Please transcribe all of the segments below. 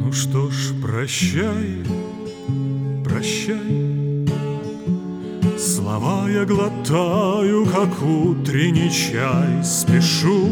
Ну что ж, прощай, прощай. Слова я глотаю, как утренний чай. Спешу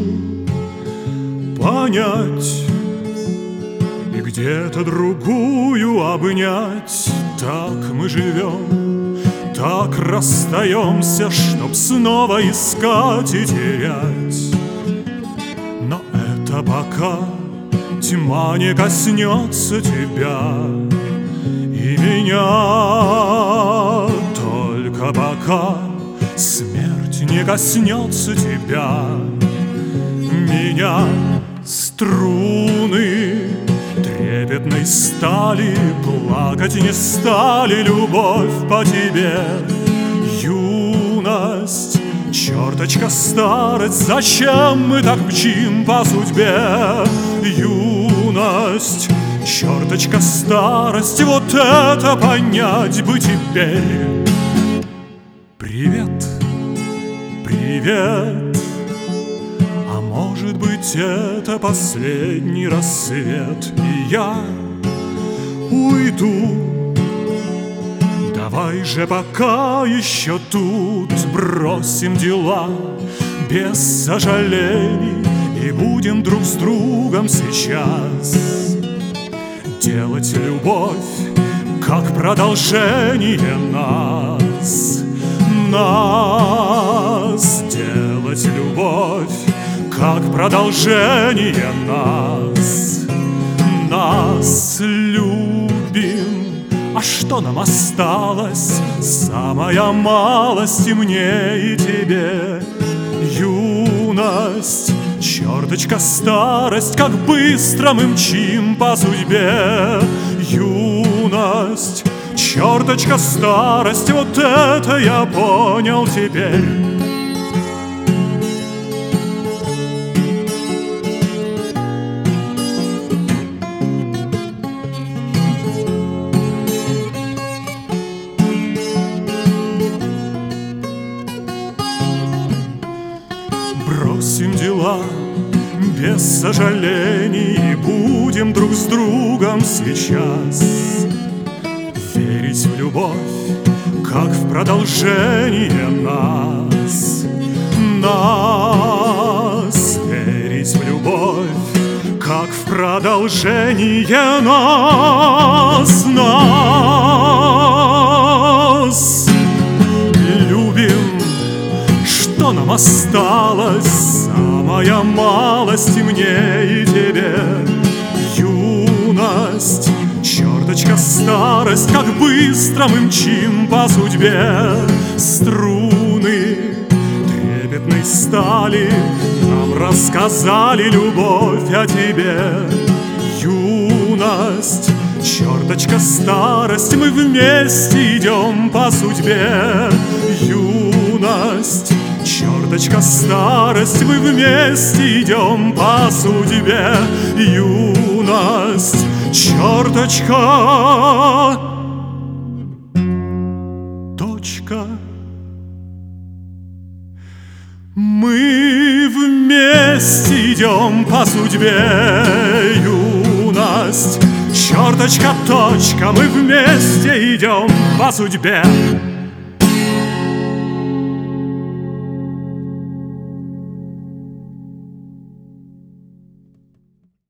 понять и где-то другую обнять. Так мы живем, так расстаемся, чтоб снова искать и терять. Но это пока тьма не коснется тебя и меня. Только пока смерть не коснется тебя, меня. Струны трепетной стали плакать не стали, любовь по тебе. Юность, черточка старость, зачем мы так мчим по судьбе? Юность, черточка старость, вот это понять бы теперь. Привет, привет. А может быть, это последний рассвет, и я уйду. Давай же пока еще тут бросим дела без сожалений и будем друг с другом сейчас делать любовь как продолжение нас. Нас делать любовь как продолжение нас. Нас любим. А что нам осталось? Самая малость и мне, и тебе. Юность, черточка старость, как быстро мы мчим по судьбе. Юность, черточка старость, вот это я понял теперь. Бросим дела без сожалений и будем друг с другом сейчас верить в любовь, как в продолжение нас. Нас верить в любовь, как в продолжение нас. Нас любим. Что нам осталось? Самая малость и мне, и тебе. Юность, черточка старость, как быстро мы мчим по судьбе. Струны трепетной стали нам рассказали любовь о тебе. Юность, черточка старость, мы вместе идем по судьбе. Юность, черточка старость, мы вместе идем по судьбе. Юность, черточка, точка. Мы вместе идем по судьбе. Юность, черточка, точка. Мы вместе идем по судьбе.